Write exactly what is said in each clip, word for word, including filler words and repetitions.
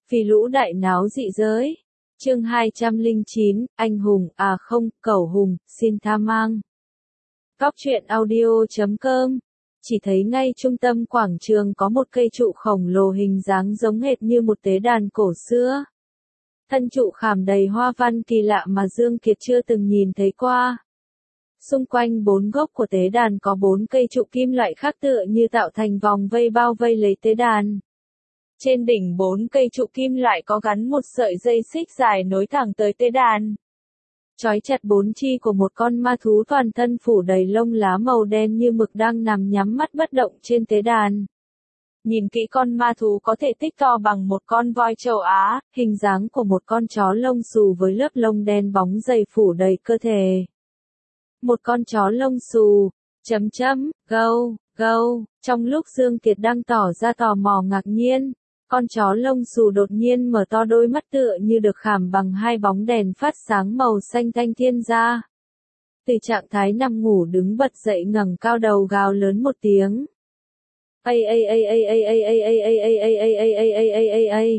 Phi lũ đại náo dị giới. Chương hai trăm lẻ chín, anh hùng, à không, cẩu hùng, xin tha mang. Góc truyện audio chấm com. Chỉ thấy ngay trung tâm quảng trường có một cây trụ khổng lồ hình dáng giống hệt như một tế đàn cổ xưa. Thân trụ khảm đầy hoa văn kỳ lạ mà Dương Kiệt chưa từng nhìn thấy qua. Xung quanh bốn gốc của tế đàn có bốn cây trụ kim loại khác tựa như tạo thành vòng vây bao vây lấy tế đàn. Trên đỉnh bốn cây trụ kim loại có gắn một sợi dây xích dài nối thẳng tới tế đàn. Trói chặt bốn chi của một con ma thú toàn thân phủ đầy lông lá màu đen như mực đang nằm nhắm mắt bất động trên tế đàn. Nhìn kỹ con ma thú có thể tích to bằng một con voi châu Á, hình dáng của một con chó lông xù với lớp lông đen bóng dày phủ đầy cơ thể. Một con chó lông xù, chấm chấm, gâu, gâu, trong lúc Dương Kiệt đang tỏ ra tò mò ngạc nhiên, con chó lông xù đột nhiên mở to đôi mắt tựa như được khảm bằng hai bóng đèn phát sáng màu xanh thanh thiên ra. Từ trạng thái nằm ngủ đứng bật dậy ngẩng cao đầu gào lớn một tiếng. Ây ây ây ây ây ây ây ây ây ây ây ây ây ây ây ây ây ây.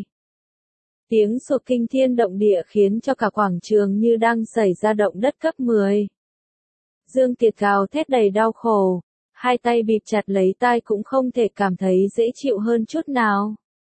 Tiếng sột kinh thiên động địa khiến cho cả quảng trường như đang xảy ra động đất cấp mười. Dương Kiệt gào thét đầy đau khổ, hai tay bịt chặt lấy tai cũng không thể cảm thấy dễ chịu hơn chút nào.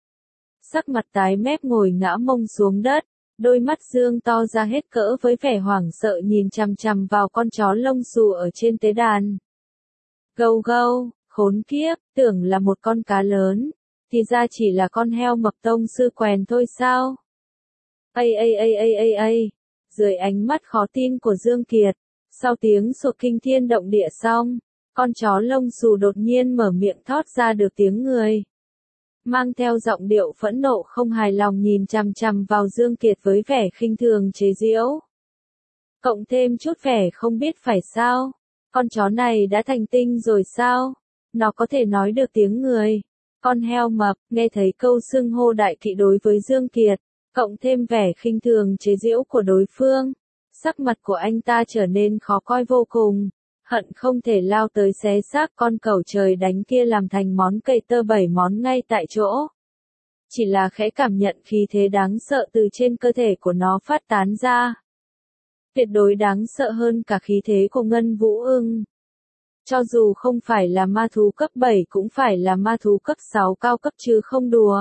Sắc mặt tái mét ngồi ngã mông xuống đất, đôi mắt Dương to ra hết cỡ với vẻ hoảng sợ nhìn chằm chằm vào con chó lông xù ở trên tế đàn. Gâu gâu, khốn kiếp, tưởng là một con cá lớn, thì ra chỉ là con heo mập tông sư quèn thôi sao? Ây ây ây ây ây ây, dưới ánh mắt khó tin của Dương Kiệt, sau tiếng sột kinh thiên động địa xong, con chó lông xù đột nhiên mở miệng thốt ra được tiếng người. Mang theo giọng điệu phẫn nộ không hài lòng nhìn chằm chằm vào Dương Kiệt với vẻ khinh thường chế giễu. Cộng thêm chút vẻ không biết phải sao, con chó này đã thành tinh rồi sao? Nó có thể nói được tiếng người. Con heo mập, nghe thấy câu xưng hô đại kỵ đối với Dương Kiệt, cộng thêm vẻ khinh thường chế giễu của đối phương, sắc mặt của anh ta trở nên khó coi vô cùng, hận không thể lao tới xé xác con cẩu trời đánh kia làm thành món cây tơ bảy món ngay tại chỗ. Chỉ là khẽ cảm nhận khí thế đáng sợ từ trên cơ thể của nó phát tán ra. Tuyệt đối đáng sợ hơn cả khí thế của Ngân Vũ Ưng. Cho dù không phải là ma thú cấp bảy cũng phải là ma thú cấp sáu cao cấp chứ không đùa.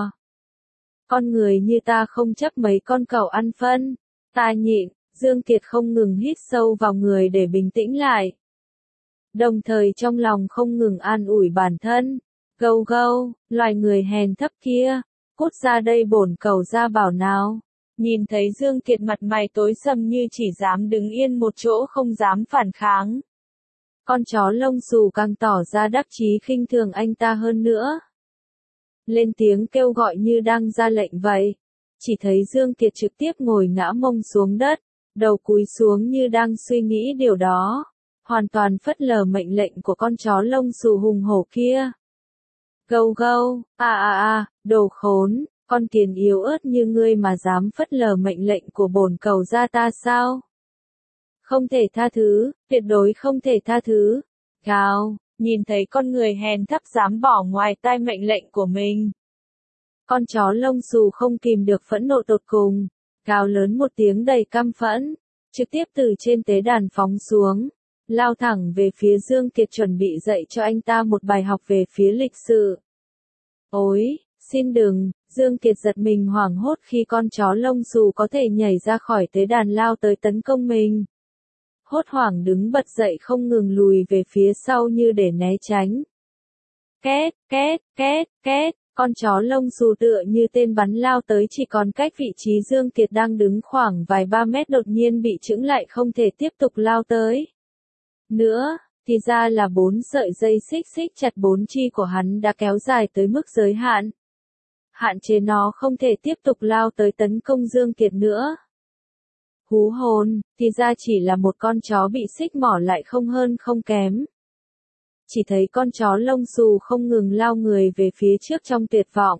Con người như ta không chấp mấy con cẩu ăn phân. Ta nhịn, Dương Kiệt không ngừng hít sâu vào người để bình tĩnh lại. Đồng thời trong lòng không ngừng an ủi bản thân. Gâu gâu, loài người hèn thấp kia, cút ra đây bổn cẩu ra bảo nào. Nhìn thấy Dương Kiệt mặt mày tối sầm như chỉ dám đứng yên một chỗ không dám phản kháng. Con chó lông xù càng tỏ ra đắc chí khinh thường anh ta hơn nữa. Lên tiếng kêu gọi như đang ra lệnh vậy. Chỉ thấy Dương Kiệt trực tiếp ngồi ngã mông xuống đất, đầu cúi xuống như đang suy nghĩ điều đó. Hoàn toàn phớt lờ mệnh lệnh của con chó lông xù hùng hổ kia. Gâu gâu, à à à, đồ khốn, con kiền yếu ớt như ngươi mà dám phớt lờ mệnh lệnh của bổn cẩu gia ta sao? Không thể tha thứ, tuyệt đối không thể tha thứ. Gào, nhìn thấy con người hèn thấp dám bỏ ngoài tai mệnh lệnh của mình. Con chó lông xù không kìm được phẫn nộ tột cùng, gào lớn một tiếng đầy căm phẫn, trực tiếp từ trên tế đàn phóng xuống, lao thẳng về phía Dương Kiệt chuẩn bị dạy cho anh ta một bài học về phía lịch sự. Ôi, xin đừng, Dương Kiệt giật mình hoảng hốt khi con chó lông xù có thể nhảy ra khỏi tế đàn lao tới tấn công mình. Hốt hoảng đứng bật dậy không ngừng lùi về phía sau như để né tránh. Két, két, két, két, con chó lông xù tựa như tên bắn lao tới chỉ còn cách vị trí Dương Kiệt đang đứng khoảng vài ba mét đột nhiên bị chững lại không thể tiếp tục lao tới. Nữa, thì ra là bốn sợi dây xích xích chặt bốn chi của hắn đã kéo dài tới mức giới hạn. Hạn chế nó không thể tiếp tục lao tới tấn công Dương Kiệt nữa. Hú hồn, thì ra chỉ là một con chó bị xích mỏ lại không hơn không kém. Chỉ thấy con chó lông xù không ngừng lao người về phía trước trong tuyệt vọng.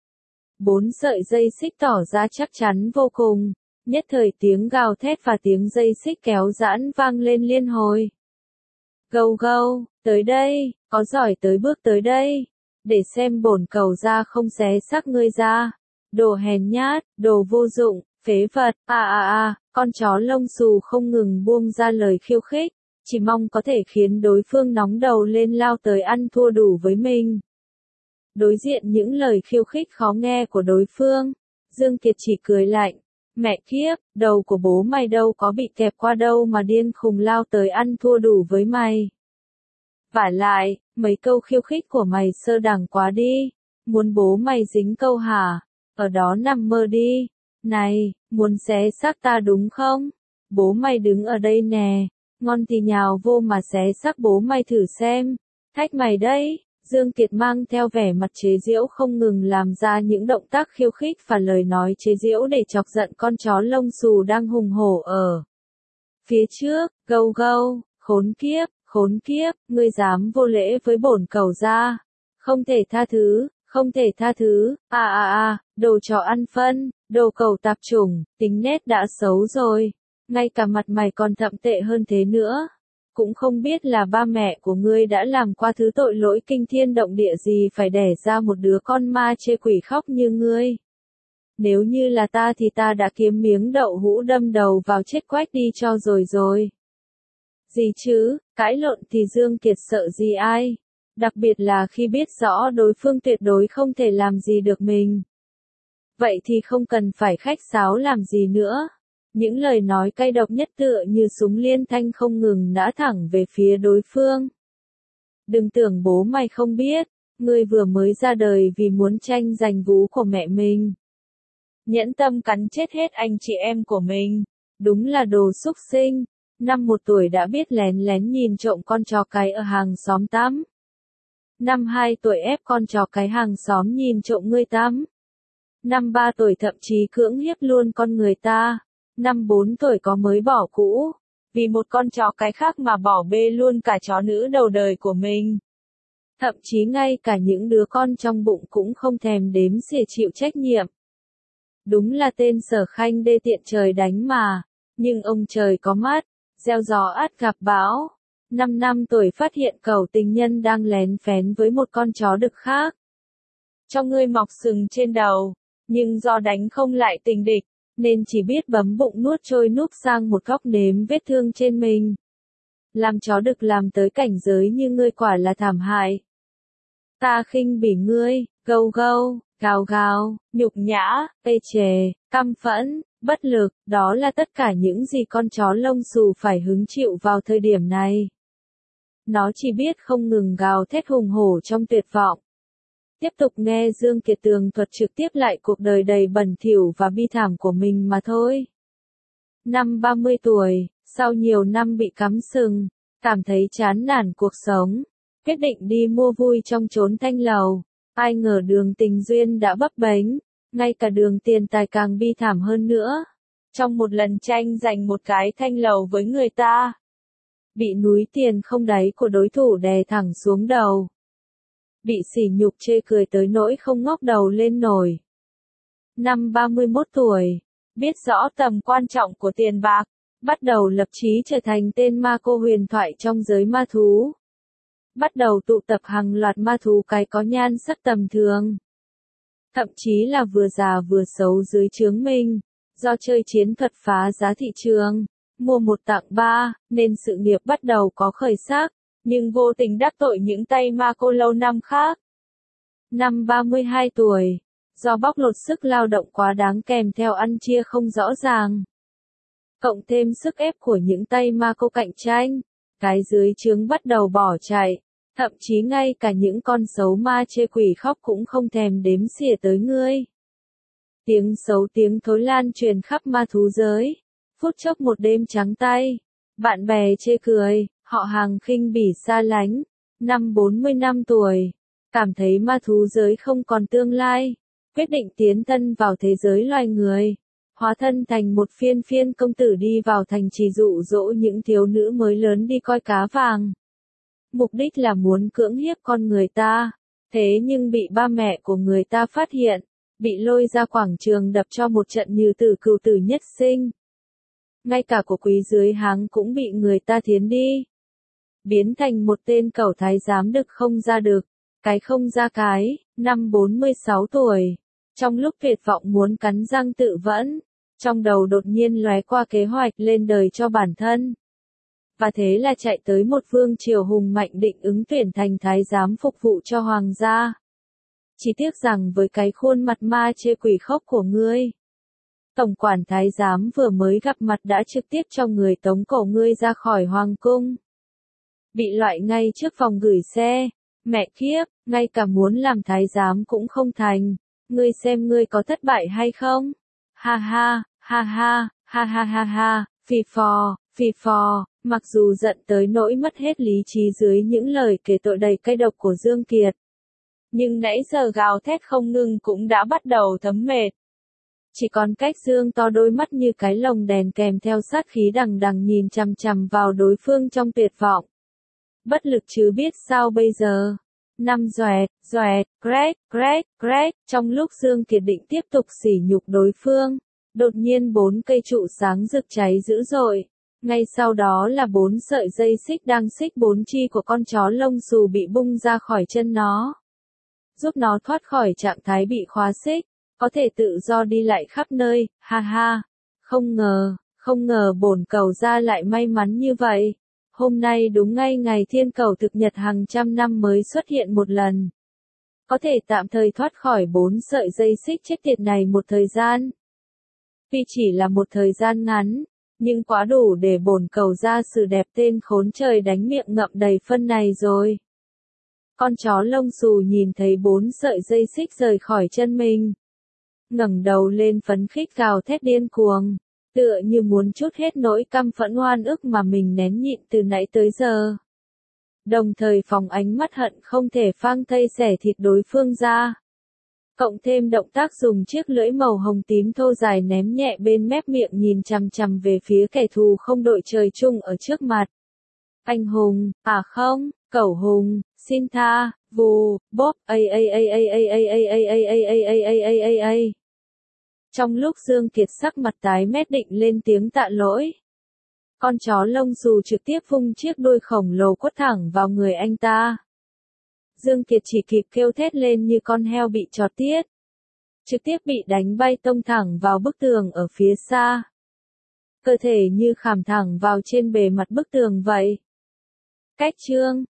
Bốn sợi dây xích tỏ ra chắc chắn vô cùng, nhất thời tiếng gào thét và tiếng dây xích kéo giãn vang lên liên hồi. Gâu gâu, tới đây, có giỏi tới bước tới đây, để xem bổn cẩu ra không xé xác ngươi ra. đồ hèn nhát, đồ vô dụng, phế vật, a a a, con chó lông xù không ngừng buông ra lời khiêu khích, chỉ mong có thể khiến đối phương nóng đầu lên lao tới ăn thua đủ với mình. Đối diện những lời khiêu khích khó nghe của đối phương, Dương Kiệt chỉ cười lạnh, mẹ kiếp, đầu của bố mày đâu có bị kẹp qua đâu mà điên khùng lao tới ăn thua đủ với mày. Vả lại, mấy câu khiêu khích của mày sơ đẳng quá đi, muốn bố mày dính câu hả, ở đó nằm mơ đi, này, muốn xé xác ta đúng không? Bố mày đứng ở đây nè, ngon thì nhào vô mà xé xác bố mày thử xem, thách mày đấy. Dương Kiệt mang theo vẻ mặt chế giễu không ngừng làm ra những động tác khiêu khích và lời nói chế giễu để chọc giận con chó lông xù đang hùng hổ ở phía trước, gâu gâu, khốn kiếp, khốn kiếp, ngươi dám vô lễ với bổn cẩu gia, không thể tha thứ, không thể tha thứ, a a a, đồ chó ăn phân, đồ cẩu tạp chủng, tính nết đã xấu rồi, ngay cả mặt mày còn thậm tệ hơn thế nữa. Cũng không biết là ba mẹ của ngươi đã làm qua thứ tội lỗi kinh thiên động địa gì phải đẻ ra một đứa con ma chê quỷ khóc như ngươi. Nếu như là ta thì ta đã kiếm miếng đậu hũ đâm đầu vào chết quách đi cho rồi rồi. Gì chứ, cãi lộn thì Dương Kiệt sợ gì ai, đặc biệt là khi biết rõ đối phương tuyệt đối không thể làm gì được mình. Vậy thì không cần phải khách sáo làm gì nữa. Những lời nói cay độc nhất tựa như súng liên thanh không ngừng nã thẳng về phía đối phương. Đừng tưởng bố mày không biết, ngươi vừa mới ra đời vì muốn tranh giành vú của mẹ mình. Nhẫn tâm cắn chết hết anh chị em của mình, đúng là đồ súc sinh, năm một tuổi đã biết lén lén nhìn trộm con chó cái ở hàng xóm tắm. Năm hai tuổi ép con chó cái hàng xóm nhìn trộm ngươi tắm. Năm ba tuổi thậm chí cưỡng hiếp luôn con người ta. Năm bốn tuổi có mới bỏ cũ, vì một con chó cái khác mà bỏ bê luôn cả chó nữ đầu đời của mình. Thậm chí ngay cả những đứa con trong bụng cũng không thèm đếm xỉa chịu trách nhiệm. Đúng là tên Sở Khanh đê tiện trời đánh mà, nhưng ông trời có mắt, gieo gió ắt gặp bão. Năm năm tuổi phát hiện cẩu tình nhân đang lén phén với một con chó đực khác. Cho ngươi mọc sừng trên đầu, nhưng do đánh không lại tình địch, nên chỉ biết bấm bụng nuốt trôi núp sang một góc nếm vết thương trên mình. Làm chó đực làm tới cảnh giới như ngươi quả là thảm hại. Ta khinh bỉ ngươi, gâu gâu, gào gào, nhục nhã, ê chề, căm phẫn, bất lực, đó là tất cả những gì con chó lông xù phải hứng chịu vào thời điểm này. Nó chỉ biết không ngừng gào thét hùng hổ trong tuyệt vọng. Tiếp tục nghe Dương Kiệt tường thuật trực tiếp lại cuộc đời đầy bẩn thỉu và bi thảm của mình mà thôi. Năm ba mươi tuổi, sau nhiều năm bị cắm sừng, cảm thấy chán nản cuộc sống, quyết định đi mua vui trong chốn thanh lầu. Ai ngờ đường tình duyên đã bấp bênh, ngay cả đường tiền tài càng bi thảm hơn nữa. Trong một lần tranh giành một cái thanh lầu với người ta, bị núi tiền không đáy của đối thủ đè thẳng xuống đầu. Bị sỉ nhục chê cười tới nỗi không ngóc đầu lên nổi. Năm ba mươi mốt tuổi, biết rõ tầm quan trọng của tiền bạc, bắt đầu lập chí trở thành tên ma cô huyền thoại trong giới ma thú. Bắt đầu tụ tập hàng loạt ma thú cái có nhan sắc tầm thường. Thậm chí là vừa già vừa xấu dưới trướng mình, do chơi chiến thuật phá giá thị trường, mua một tặng ba, nên sự nghiệp bắt đầu có khởi sắc. Nhưng vô tình đắc tội những tay ma cô lâu năm khác. Năm ba mươi hai tuổi, do bóc lột sức lao động quá đáng kèm theo ăn chia không rõ ràng. Cộng thêm sức ép của những tay ma cô cạnh tranh, cái dưới trướng bắt đầu bỏ chạy, thậm chí ngay cả những con xấu ma chê quỷ khóc cũng không thèm đếm xỉa tới ngươi. Tiếng xấu tiếng thối lan truyền khắp ma thú giới, phút chốc một đêm trắng tay, bạn bè chê cười. Họ hàng khinh bỉ xa lánh, năm bốn mươi năm tuổi, cảm thấy ma thú giới không còn tương lai, quyết định tiến thân vào thế giới loài người, hóa thân thành một phiên phiên công tử đi vào thành trì dụ dỗ những thiếu nữ mới lớn đi coi cá vàng. Mục đích là muốn cưỡng hiếp con người ta, thế nhưng bị ba mẹ của người ta phát hiện, bị lôi ra quảng trường đập cho một trận như tử cừu tử nhất sinh. Ngay cả của quý dưới háng cũng bị người ta thiến đi. Biến thành một tên cẩu thái giám đực không ra đực, cái không ra cái, năm bốn mươi sáu tuổi. Trong lúc tuyệt vọng muốn cắn răng tự vẫn, trong đầu đột nhiên lóe qua kế hoạch lên đời cho bản thân. Và thế là chạy tới một vương triều hùng mạnh định ứng tuyển thành thái giám phục vụ cho hoàng gia. Chỉ tiếc rằng với cái khuôn mặt ma chê quỷ khốc của ngươi, tổng quản thái giám vừa mới gặp mặt đã trực tiếp cho người tống cổ ngươi ra khỏi hoàng cung. Bị loại ngay trước phòng gửi xe, mẹ kiếp, ngay cả muốn làm thái giám cũng không thành, ngươi xem ngươi có thất bại hay không? Ha ha, ha ha, ha ha ha ha, phì phò, phì phò, mặc dù giận tới nỗi mất hết lý trí dưới những lời kể tội đầy cay độc của Dương Kiệt. Nhưng nãy giờ gào thét không ngừng cũng đã bắt đầu thấm mệt. Chỉ còn cách Dương to đôi mắt như cái lồng đèn kèm theo sát khí đằng đằng nhìn chằm chằm vào đối phương trong tuyệt vọng. Bất lực chứ biết sao bây giờ. Năm doẹt, doẹt, crack, crack, crack, trong lúc Dương Kiệt định tiếp tục sỉ nhục đối phương, đột nhiên bốn cây trụ sáng rực cháy dữ dội. Ngay sau đó là bốn sợi dây xích đang xích bốn chi của con chó lông xù bị bung ra khỏi chân nó, giúp nó thoát khỏi trạng thái bị khóa xích, có thể tự do đi lại khắp nơi, ha ha. Không ngờ, không ngờ bổn cầu gia lại may mắn như vậy. Hôm nay đúng ngay ngày thiên cầu thực nhật hàng trăm năm mới xuất hiện một lần. Có thể tạm thời thoát khỏi bốn sợi dây xích chết tiệt này một thời gian. Tuy chỉ là một thời gian ngắn, nhưng quá đủ để bổn cầu gia sử đẹp tên khốn trời đánh miệng ngậm đầy phân này rồi. Con chó lông xù nhìn thấy bốn sợi dây xích rời khỏi chân mình, ngẩng đầu lên phấn khích gào thét điên cuồng, tựa như muốn trút hết nỗi căm phẫn oan ức mà mình nén nhịn từ nãy tới giờ. Đồng thời phóng ánh mắt hận không thể phang thây xẻ thịt đối phương ra. Cộng thêm động tác dùng chiếc lưỡi màu hồng tím thô dài ném nhẹ bên mép miệng nhìn chằm chằm về phía kẻ thù không đội trời chung ở trước mặt. Anh hùng, à không, cẩu hùng, xin tha, vù, bóp, a a a a a a a a a a a a a a a. Trong lúc Dương Kiệt sắc mặt tái mét định lên tiếng tạ lỗi, con chó lông xù trực tiếp vung chiếc đuôi khổng lồ quất thẳng vào người anh ta. Dương Kiệt chỉ kịp kêu thét lên như con heo bị chọt tiết, trực tiếp bị đánh bay tông thẳng vào bức tường ở phía xa. Cơ thể như khảm thẳng vào trên bề mặt bức tường vậy. Cách chương